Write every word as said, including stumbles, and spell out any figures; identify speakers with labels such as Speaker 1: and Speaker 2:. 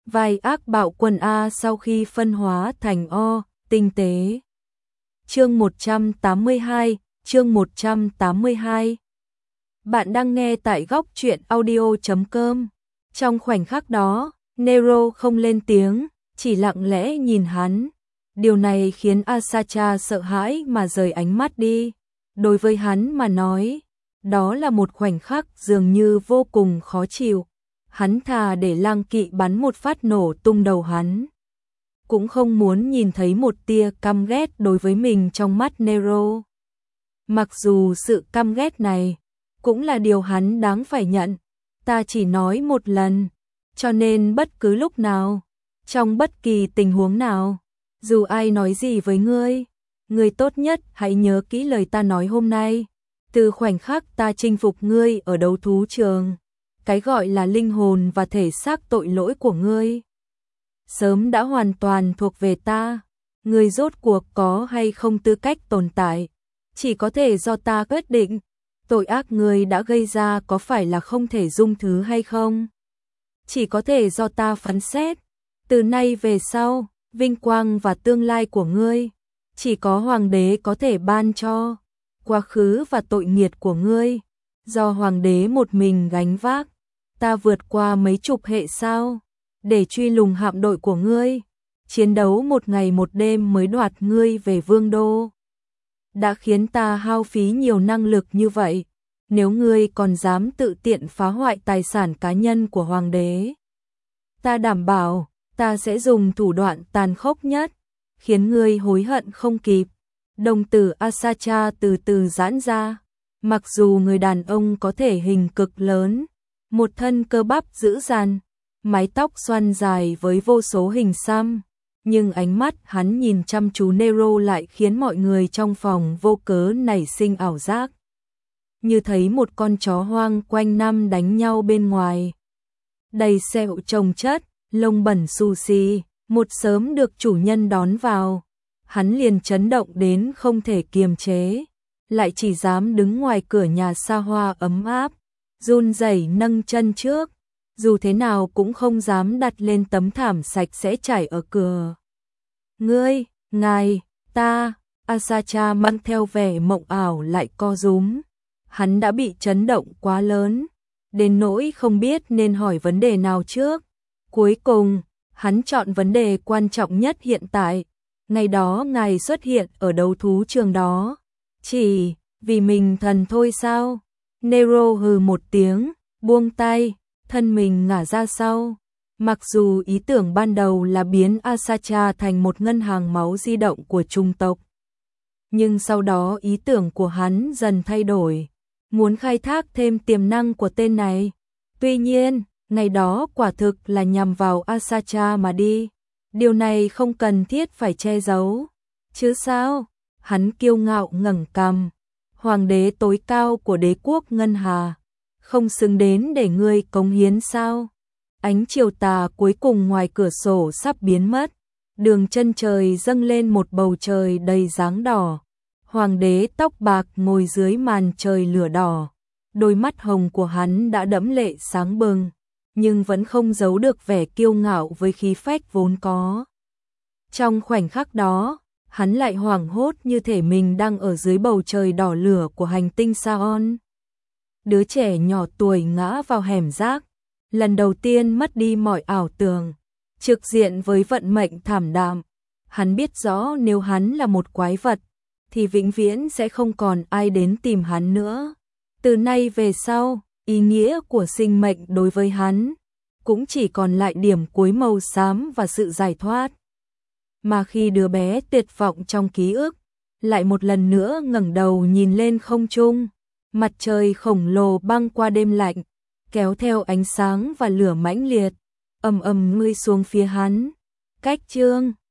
Speaker 1: vai ác bạo quân A sau khi phân hóa thành O, tinh tế. Chương một trăm tám mươi hai, chương một trăm tám mươi hai. Bạn đang nghe tại góc truyện audio chấm com. Trong khoảnh khắc đó, Nero không lên tiếng, chỉ lặng lẽ nhìn hắn. Điều này khiến Asacha sợ hãi mà rời ánh mắt đi. Đối với hắn mà nói, đó là một khoảnh khắc dường như vô cùng khó chịu. Hắn thà để lang kỵ bắn một phát nổ tung đầu hắn, cũng không muốn nhìn thấy một tia căm ghét đối với mình trong mắt Nero. Mặc dù sự căm ghét này cũng là điều hắn đáng phải nhận. Ta chỉ nói một lần, cho nên bất cứ lúc nào, trong bất kỳ tình huống nào, dù ai nói gì với ngươi, ngươi tốt nhất hãy nhớ kỹ lời ta nói hôm nay. Từ khoảnh khắc ta chinh phục ngươi ở đấu thú trường, cái gọi là linh hồn và thể xác tội lỗi của ngươi sớm đã hoàn toàn thuộc về ta. Ngươi rốt cuộc có hay không tư cách tồn tại, chỉ có thể do ta quyết định. Tội ác ngươi đã gây ra có phải là không thể dung thứ hay không, chỉ có thể do ta phán xét. Từ nay về sau, vinh quang và tương lai của ngươi chỉ có hoàng đế có thể ban cho. Quá khứ và tội nghiệt của ngươi do hoàng đế một mình gánh vác. Ta vượt qua mấy chục hệ sao để truy lùng hạm đội của ngươi, chiến đấu một ngày một đêm mới đoạt ngươi về vương đô, đã khiến ta hao phí nhiều năng lực như vậy. Nếu ngươi còn dám tự tiện phá hoại tài sản cá nhân của hoàng đế, ta đảm bảo ta sẽ dùng thủ đoạn tàn khốc nhất, khiến ngươi hối hận không kịp. Đồng tử Asacha từ từ giãn ra. Mặc dù người đàn ông có thể hình cực lớn, một thân cơ bắp dữ dằn, mái tóc xoăn dài với vô số hình xăm, nhưng ánh mắt hắn nhìn chăm chú Nero lại khiến mọi người trong phòng vô cớ nảy sinh ảo giác, như thấy một con chó hoang quanh năm đánh nhau bên ngoài. Đầy sẹo chồng chất, lông bẩn xù xì, một sớm được chủ nhân đón vào, hắn liền chấn động đến không thể kiềm chế, lại chỉ dám đứng ngoài cửa nhà xa hoa ấm áp, run rẩy nâng chân trước, dù thế nào cũng không dám đặt lên tấm thảm sạch sẽ trải ở cửa. Ngươi, ngài, ta, Asacha mang theo vẻ mộng ảo lại co rúm. Hắn đã bị chấn động quá lớn, đến nỗi không biết nên hỏi vấn đề nào trước. Cuối cùng, hắn chọn vấn đề quan trọng nhất hiện tại. Ngày đó ngài xuất hiện ở đấu thú trường đó, chỉ vì mình thần thôi sao? Nero hừ một tiếng, buông tay, thân mình ngả ra sau. Mặc dù ý tưởng ban đầu là biến Asacha thành một ngân hàng máu di động của trung tộc, nhưng sau đó ý tưởng của hắn dần thay đổi, muốn khai thác thêm tiềm năng của tên này. Tuy nhiên, ngày đó quả thực là nhằm vào Asacha mà đi. Điều này không cần thiết phải che giấu, chứ sao? Hắn kiêu ngạo ngẩng cằm. Hoàng đế tối cao của đế quốc Ngân Hà, không xứng đến để ngươi cống hiến sao? Ánh chiều tà cuối cùng ngoài cửa sổ sắp biến mất, đường chân trời dâng lên một bầu trời đầy dáng đỏ. Hoàng đế tóc bạc ngồi dưới màn trời lửa đỏ, đôi mắt hồng của hắn đã đẫm lệ sáng bừng, nhưng vẫn không giấu được vẻ kiêu ngạo với khí phách vốn có. Trong khoảnh khắc đó, hắn lại hoảng hốt như thể mình đang ở dưới bầu trời đỏ lửa của hành tinh Saon. Đứa trẻ nhỏ tuổi ngã vào hẻm rác, lần đầu tiên mất đi mọi ảo tưởng, trực diện với vận mệnh thảm đạm. Hắn biết rõ nếu hắn là một quái vật, thì vĩnh viễn sẽ không còn ai đến tìm hắn nữa. Từ nay về sau, ý nghĩa của sinh mệnh đối với hắn cũng chỉ còn lại điểm cuối màu xám và sự giải thoát. Mà khi đứa bé tuyệt vọng trong ký ức lại một lần nữa ngẩng đầu nhìn lên không trung, mặt trời khổng lồ băng qua đêm lạnh, kéo theo ánh sáng và lửa mãnh liệt, ầm ầm ngươi xuống phía hắn. Cách chương